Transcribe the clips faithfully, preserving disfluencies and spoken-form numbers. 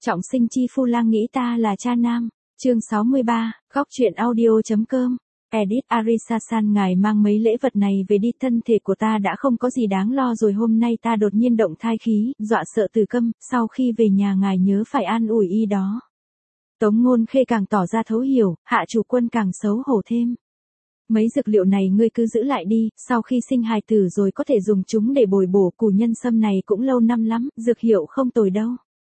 Trọng sinh chi phu lang nghĩ ta là cha nam. Chương sáu mươi ba, góc truyện audio.com. Edit Arisasan, ngài mang mấy lễ vật này về đi, thân thể của ta đã không có gì đáng lo rồi, hôm nay ta đột nhiên động thai khí, dọa sợ Từ Câm, sau khi về nhà ngài nhớ phải an ủi y đó. Tống Ngôn Khê càng tỏ ra thấu hiểu, Hạ chủ quân càng xấu hổ thêm. Mấy dược liệu này ngươi cứ giữ lại đi, sau khi sinh hài tử rồi có thể dùng chúng để bồi bổ, củ nhân sâm này cũng lâu năm lắm, dược hiệu không tồi đâu.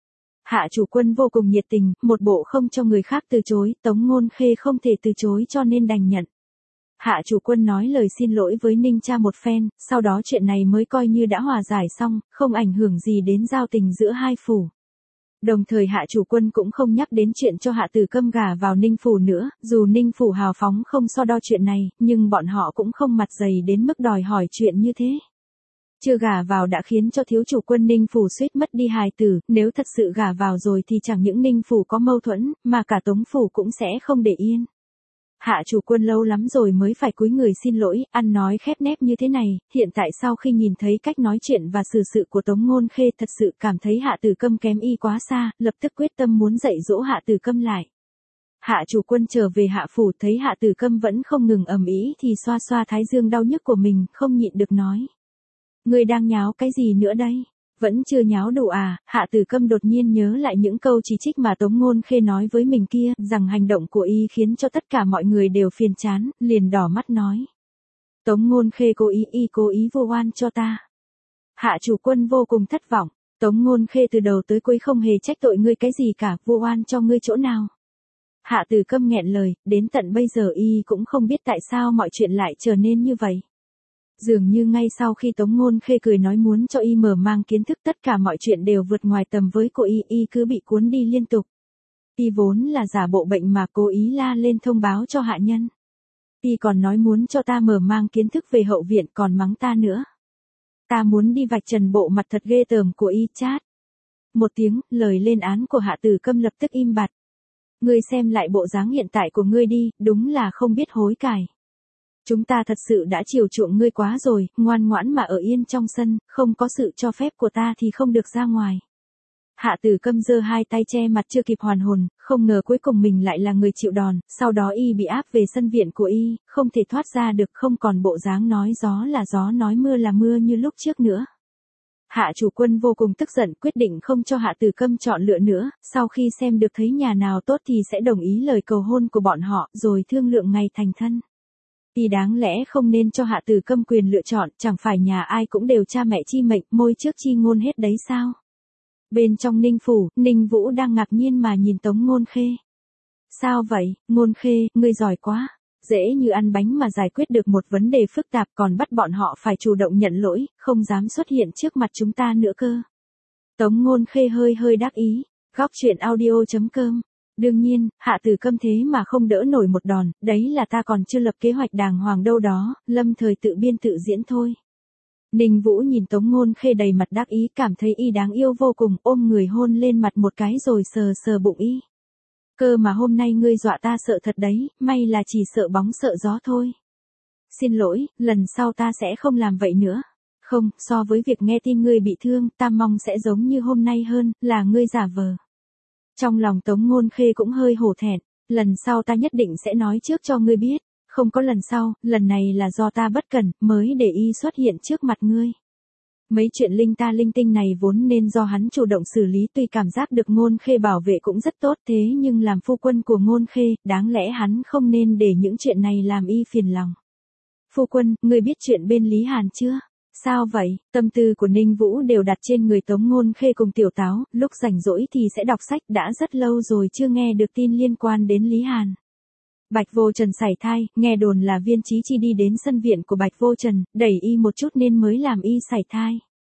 Hạ chủ quân vô cùng nhiệt tình, một bộ không cho người khác từ chối, Tống Ngôn Khê không thể từ chối cho nên đành nhận. Hạ chủ quân nói lời xin lỗi với Ninh Cha một phen, sau đó chuyện này mới coi như đã hòa giải xong, không ảnh hưởng gì đến giao tình giữa hai phủ. Đồng thời Hạ chủ quân cũng không nhắc đến chuyện cho Hạ Tử Câm gả vào Ninh phủ nữa, dù Ninh phủ hào phóng không so đo chuyện này, nhưng bọn họ cũng không mặt dày đến mức đòi hỏi chuyện như thế. Chưa gả vào đã khiến cho thiếu chủ quân Ninh phủ suýt mất đi hài tử, nếu thật sự gả vào rồi thì chẳng những Ninh phủ có mâu thuẫn, mà cả Tống phủ cũng sẽ không để yên. Hạ chủ quân lâu lắm rồi mới phải cúi người xin lỗi, ăn nói khép nép như thế này, hiện tại sau khi nhìn thấy cách nói chuyện và xử sự của Tống Ngôn Khê thật sự cảm thấy Hạ Tử Câm kém y quá xa, lập tức quyết tâm muốn dạy dỗ Hạ Tử Câm lại. Hạ chủ quân trở về Hạ phủ thấy Hạ Tử Câm vẫn không ngừng ầm ĩ thì xoa xoa thái dương đau nhức của mình, không nhịn được nói. Ngươi đang nháo cái gì nữa đây? Vẫn chưa nháo đủ à? Hạ Tử Câm đột nhiên nhớ lại những câu chỉ trích mà Tống Ngôn Khê nói với mình kia, rằng hành động của y khiến cho tất cả mọi người đều phiền chán, liền đỏ mắt nói. Tống Ngôn Khê cố ý, y cố ý vu oan cho ta. Hạ chủ quân vô cùng thất vọng, Tống Ngôn Khê từ đầu tới cuối không hề trách tội ngươi cái gì cả, vu oan cho ngươi chỗ nào? Hạ Tử Câm nghẹn lời, đến tận bây giờ y cũng không biết tại sao mọi chuyện lại trở nên như vậy. Dường như ngay sau khi Tống Ngôn Khê cười nói muốn cho y mở mang kiến thức, tất cả mọi chuyện đều vượt ngoài tầm với của y, y cứ bị cuốn đi liên tục. Y vốn là giả bộ bệnh mà cố ý la lên thông báo cho hạ nhân. Y còn nói muốn cho ta mở mang kiến thức về hậu viện, còn mắng ta nữa. Ta muốn đi vạch trần bộ mặt thật ghê tởm của y. Chát. Một tiếng, lời lên án của Hạ Tử Câm lập tức im bặt. Ngươi xem lại bộ dáng hiện tại của ngươi đi, đúng là không biết hối cải. Chúng ta thật sự đã chiều chuộng ngươi quá rồi, ngoan ngoãn mà ở yên trong sân, không có sự cho phép của ta thì không được ra ngoài. Hạ Tử Câm giơ hai tay che mặt chưa kịp hoàn hồn, không ngờ cuối cùng mình lại là người chịu đòn, sau đó y bị áp về sân viện của y, không thể thoát ra được, không còn bộ dáng nói gió là gió nói mưa là mưa như lúc trước nữa. Hạ chủ quân vô cùng tức giận, quyết định không cho Hạ Tử Câm chọn lựa nữa, sau khi xem được thấy nhà nào tốt thì sẽ đồng ý lời cầu hôn của bọn họ, rồi thương lượng ngày thành thân. Y đáng lẽ không nên cho Hạ Tử Câm quyền lựa chọn, chẳng phải nhà ai cũng đều cha mẹ chi mệnh, môi trước chi ngôn hết đấy sao? Bên trong Ninh phủ, Ninh Vũ đang ngạc nhiên mà nhìn Tống Ngôn Khê. Sao vậy, Ngôn Khê, ngươi giỏi quá, dễ như ăn bánh mà giải quyết được một vấn đề phức tạp, còn bắt bọn họ phải chủ động nhận lỗi, không dám xuất hiện trước mặt chúng ta nữa cơ. Tống Ngôn Khê hơi hơi đắc ý, góc truyện audio.com. Đương nhiên, Hạ Tử Câm thế mà không đỡ nổi một đòn, đấy là ta còn chưa lập kế hoạch đàng hoàng đâu đó, lâm thời tự biên tự diễn thôi. Ninh Vũ nhìn Tống Ngôn Khê đầy mặt đắc ý, cảm thấy y đáng yêu vô cùng, ôm người hôn lên mặt một cái rồi sờ sờ bụng y. Cơ mà hôm nay ngươi dọa ta sợ thật đấy, may là chỉ sợ bóng sợ gió thôi. Xin lỗi, lần sau ta sẽ không làm vậy nữa. Không, so với việc nghe tin ngươi bị thương, ta mong sẽ giống như hôm nay hơn, là ngươi giả vờ. Trong lòng Tống Ngôn Khê cũng hơi hổ thẹn, lần sau ta nhất định sẽ nói trước cho ngươi biết, không có lần sau, lần này là do ta bất cẩn, mới để y xuất hiện trước mặt ngươi. Mấy chuyện linh ta linh tinh này vốn nên do hắn chủ động xử lý, tuy cảm giác được Ngôn Khê bảo vệ cũng rất tốt, thế nhưng làm phu quân của Ngôn Khê, đáng lẽ hắn không nên để những chuyện này làm y phiền lòng. Phu quân, ngươi biết chuyện bên Lý Hàn chưa? Sao vậy? Tâm tư của Ninh Vũ đều đặt trên người Tống Ngôn Khê cùng Tiểu Táo, lúc rảnh rỗi thì sẽ đọc sách, đã rất lâu rồi chưa nghe được tin liên quan đến Lý Hàn. Bạch Vô Trần sảy thai, nghe đồn là Viên Chí Chi đi đến sân viện của Bạch Vô Trần, đẩy y một chút nên mới làm y sảy thai.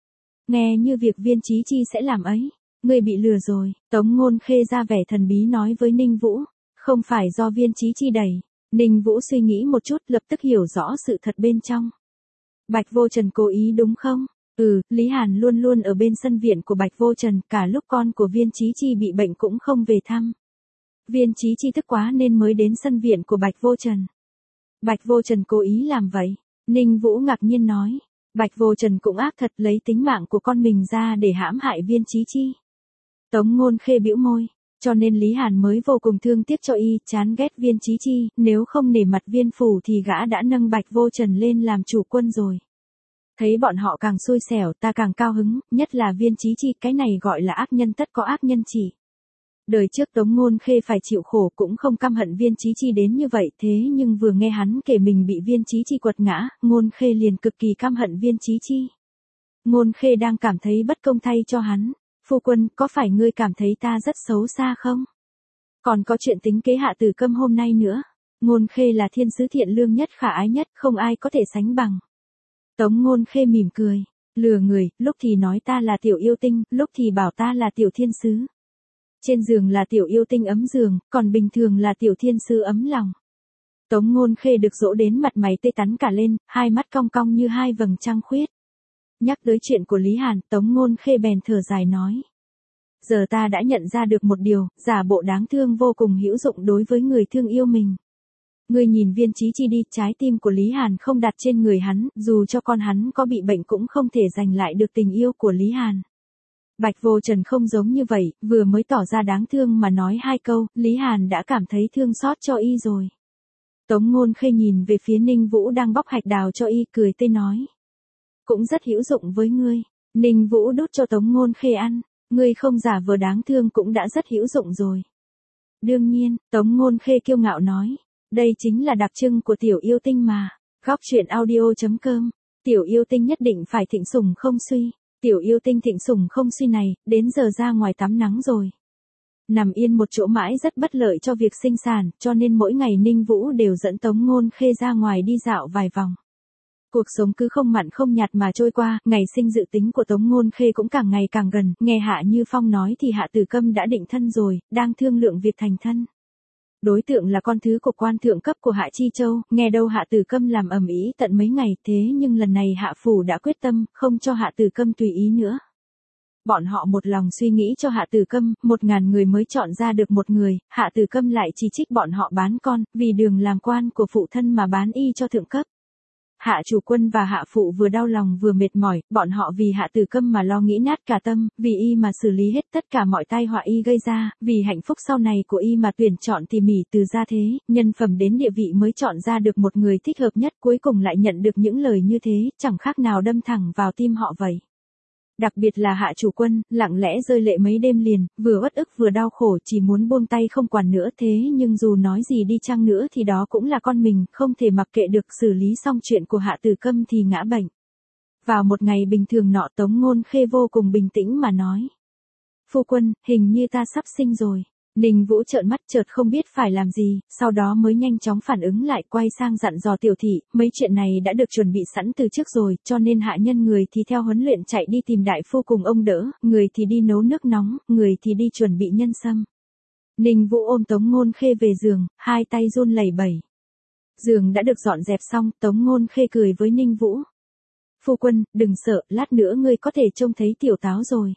Nghe như việc Viên Chí Chi sẽ làm ấy, ngươi bị lừa rồi, Tống Ngôn Khê ra vẻ thần bí nói với Ninh Vũ, không phải do Viên Chí Chi đẩy. Ninh Vũ suy nghĩ một chút, lập tức hiểu rõ sự thật bên trong. Bạch Vô Trần cố ý đúng không? Ừ, Lý Hàn luôn luôn ở bên sân viện của Bạch Vô Trần, cả lúc con của Viên Chí Chi bị bệnh cũng không về thăm. Viên Chí Chi tức quá nên mới đến sân viện của Bạch Vô Trần. Bạch Vô Trần cố ý làm vậy. Ninh Vũ ngạc nhiên nói. Bạch Vô Trần cũng ác thật, lấy tính mạng của con mình ra để hãm hại Viên Chí Chi. Tống Ngôn Khê bĩu môi, cho nên Lý Hàn mới vô cùng thương tiếc cho y, chán ghét Viên Chí Chi, nếu không nể mặt Viên phủ thì gã đã nâng Bạch Vô Trần lên làm chủ quân rồi. Thấy bọn họ càng xui xẻo ta càng cao hứng, nhất là Viên Chí Chi, cái này gọi là ác nhân tất có ác nhân chỉ. Đời trước Tống Ngôn Khê phải chịu khổ cũng không căm hận Viên Chí Chi đến như vậy, thế nhưng vừa nghe hắn kể mình bị Viên Chí Chi quật ngã, Ngôn Khê liền cực kỳ căm hận Viên Chí Chi. Ngôn Khê đang cảm thấy bất công thay cho hắn. Phu quân, có phải ngươi cảm thấy ta rất xấu xa không? Còn có chuyện tính kế Hạ Tử Câm hôm nay nữa. Ngôn Khê là thiên sứ thiện lương nhất khả ái nhất, không ai có thể sánh bằng. Tống Ngôn Khê mỉm cười, lừa người, lúc thì nói ta là tiểu yêu tinh, lúc thì bảo ta là tiểu thiên sứ. Trên giường là tiểu yêu tinh ấm giường, còn bình thường là tiểu thiên sứ ấm lòng. Tống Ngôn Khê được dỗ đến mặt mày tê tắn cả lên, hai mắt cong cong như hai vầng trăng khuyết. Nhắc tới chuyện của Lý Hàn, Tống Ngôn Khê bèn thở dài nói. Giờ ta đã nhận ra được một điều, giả bộ đáng thương vô cùng hữu dụng đối với người thương yêu mình. Ngươi nhìn Viên Chí Chi đi, trái tim của Lý Hàn không đặt trên người hắn, dù cho con hắn có bị bệnh cũng không thể giành lại được tình yêu của Lý Hàn. Bạch Vô Trần không giống như vậy, vừa mới tỏ ra đáng thương mà nói hai câu, Lý Hàn đã cảm thấy thương xót cho y rồi. Tống Ngôn Khê nhìn về phía Ninh Vũ đang bóc hạch đào cho y, cười tươi nói. Cũng rất hữu dụng với ngươi. Ninh Vũ đút cho Tống Ngôn Khê ăn, ngươi không giả vờ đáng thương cũng đã rất hữu dụng rồi. Đương nhiên, Tống Ngôn Khê kiêu ngạo nói, đây chính là đặc trưng của tiểu yêu tinh mà. Góc truyện audio chấm com, tiểu yêu tinh nhất định phải thịnh sủng không suy. Tiểu yêu tinh thịnh sủng không suy này, đến giờ ra ngoài tắm nắng rồi. Nằm yên một chỗ mãi rất bất lợi cho việc sinh sản, cho nên mỗi ngày Ninh Vũ đều dẫn Tống Ngôn Khê ra ngoài đi dạo vài vòng. Cuộc sống cứ không mặn không nhạt mà trôi qua, ngày sinh dự tính của Tống Ngôn Khê cũng càng ngày càng gần, nghe Hạ Như Phong nói thì Hạ Tử Câm đã định thân rồi, đang thương lượng việc thành thân. Đối tượng là con thứ của quan thượng cấp của Hạ Chi Châu, nghe đâu Hạ Tử Câm làm ầm ĩ tận mấy ngày, thế nhưng lần này Hạ phủ đã quyết tâm, không cho Hạ Tử Câm tùy ý nữa. Bọn họ một lòng suy nghĩ cho Hạ Tử Câm, một ngàn người mới chọn ra được một người, Hạ Tử Câm lại chỉ trích bọn họ bán con, vì đường làm quan của phụ thân mà bán y cho thượng cấp. Hạ chủ quân và Hạ phụ vừa đau lòng vừa mệt mỏi, bọn họ vì Hạ Tử Câm mà lo nghĩ nát cả tâm, vì y mà xử lý hết tất cả mọi tai họa y gây ra, vì hạnh phúc sau này của y mà tuyển chọn tỉ mỉ từ gia thế, nhân phẩm đến địa vị mới chọn ra được một người thích hợp nhất, cuối cùng lại nhận được những lời như thế, chẳng khác nào đâm thẳng vào tim họ vậy. Đặc biệt là Hạ chủ quân, lặng lẽ rơi lệ mấy đêm liền, vừa uất ức vừa đau khổ, chỉ muốn buông tay không quản nữa, thế nhưng dù nói gì đi chăng nữa thì đó cũng là con mình, không thể mặc kệ được. Xử lý xong chuyện của Hạ Tử Câm thì ngã bệnh. Vào một ngày bình thường nọ, Tống Ngôn Khê vô cùng bình tĩnh mà nói. Phu quân, hình như ta sắp sinh rồi. Ninh Vũ trợn mắt chợt không biết phải làm gì, sau đó mới nhanh chóng phản ứng lại, quay sang dặn dò tiểu thị, mấy chuyện này đã được chuẩn bị sẵn từ trước rồi, cho nên hạ nhân người thì theo huấn luyện chạy đi tìm đại phu cùng ông đỡ, người thì đi nấu nước nóng, người thì đi chuẩn bị nhân sâm. Ninh Vũ ôm Tống Ngôn Khê về giường, hai tay run lẩy bẩy. Giường đã được dọn dẹp xong, Tống Ngôn Khê cười với Ninh Vũ. Phu quân, đừng sợ, lát nữa ngươi có thể trông thấy tiểu táo rồi.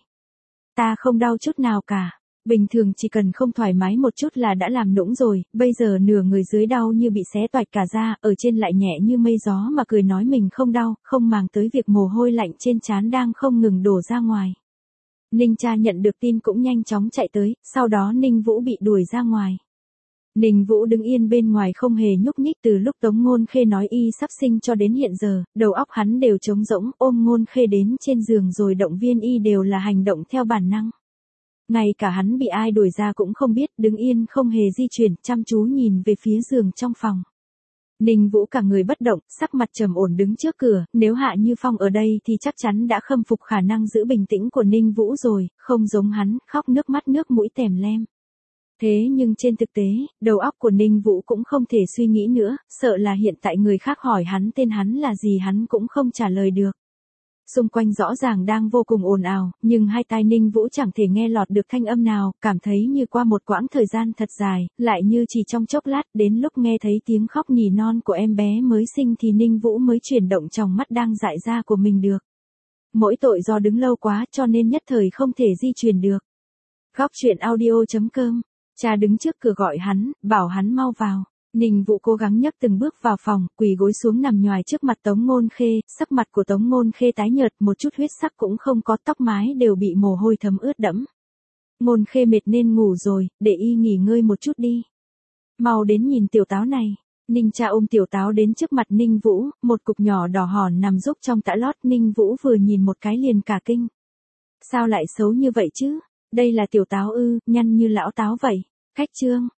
Ta không đau chút nào cả. Bình thường chỉ cần không thoải mái một chút là đã làm nũng rồi, bây giờ nửa người dưới đau như bị xé toạch cả da, ở trên lại nhẹ như mây gió mà cười nói mình không đau, không màng tới việc mồ hôi lạnh trên trán đang không ngừng đổ ra ngoài. Ninh cha nhận được tin cũng nhanh chóng chạy tới, sau đó Ninh Vũ bị đuổi ra ngoài. Ninh Vũ đứng yên bên ngoài không hề nhúc nhích từ lúc Tống Ngôn Khê nói y sắp sinh cho đến hiện giờ, đầu óc hắn đều trống rỗng, ôm Ngôn Khê đến trên giường rồi động viên y đều là hành động theo bản năng. Ngay cả hắn bị ai đuổi ra cũng không biết, đứng yên không hề di chuyển, chăm chú nhìn về phía giường trong phòng. Ninh Vũ cả người bất động, sắc mặt trầm ổn đứng trước cửa, nếu Hạ Như Phong ở đây thì chắc chắn đã khâm phục khả năng giữ bình tĩnh của Ninh Vũ rồi, không giống hắn, khóc nước mắt nước mũi tèm lem. Thế nhưng trên thực tế, đầu óc của Ninh Vũ cũng không thể suy nghĩ nữa, sợ là hiện tại người khác hỏi hắn tên hắn là gì hắn cũng không trả lời được. Xung quanh rõ ràng đang vô cùng ồn ào, nhưng hai tai Ninh Vũ chẳng thể nghe lọt được thanh âm nào, cảm thấy như qua một quãng thời gian thật dài, lại như chỉ trong chốc lát, đến lúc nghe thấy tiếng khóc nỉ non của em bé mới sinh thì Ninh Vũ mới chuyển động tròng mắt đang dại ra của mình được. Mỗi tội do đứng lâu quá cho nên nhất thời không thể di chuyển được. Góc truyện audio chấm com, cha đứng trước cửa gọi hắn, bảo hắn mau vào. Ninh Vũ cố gắng nhấc từng bước vào phòng, quỳ gối xuống nằm nhoài trước mặt Tống Ngôn Khê, sắc mặt của Tống Ngôn Khê tái nhợt, một chút huyết sắc cũng không có, tóc mái đều bị mồ hôi thấm ướt đẫm. Ngôn Khê mệt nên ngủ rồi, để y nghỉ ngơi một chút đi. Mau đến nhìn tiểu táo này. Ninh Cha ôm tiểu táo đến trước mặt Ninh Vũ, một cục nhỏ đỏ hòn nằm rúc trong tã lót. Ninh Vũ vừa nhìn một cái liền cả kinh. Sao lại xấu như vậy chứ? Đây là tiểu táo ư, nhăn như lão táo vậy. Khách trương,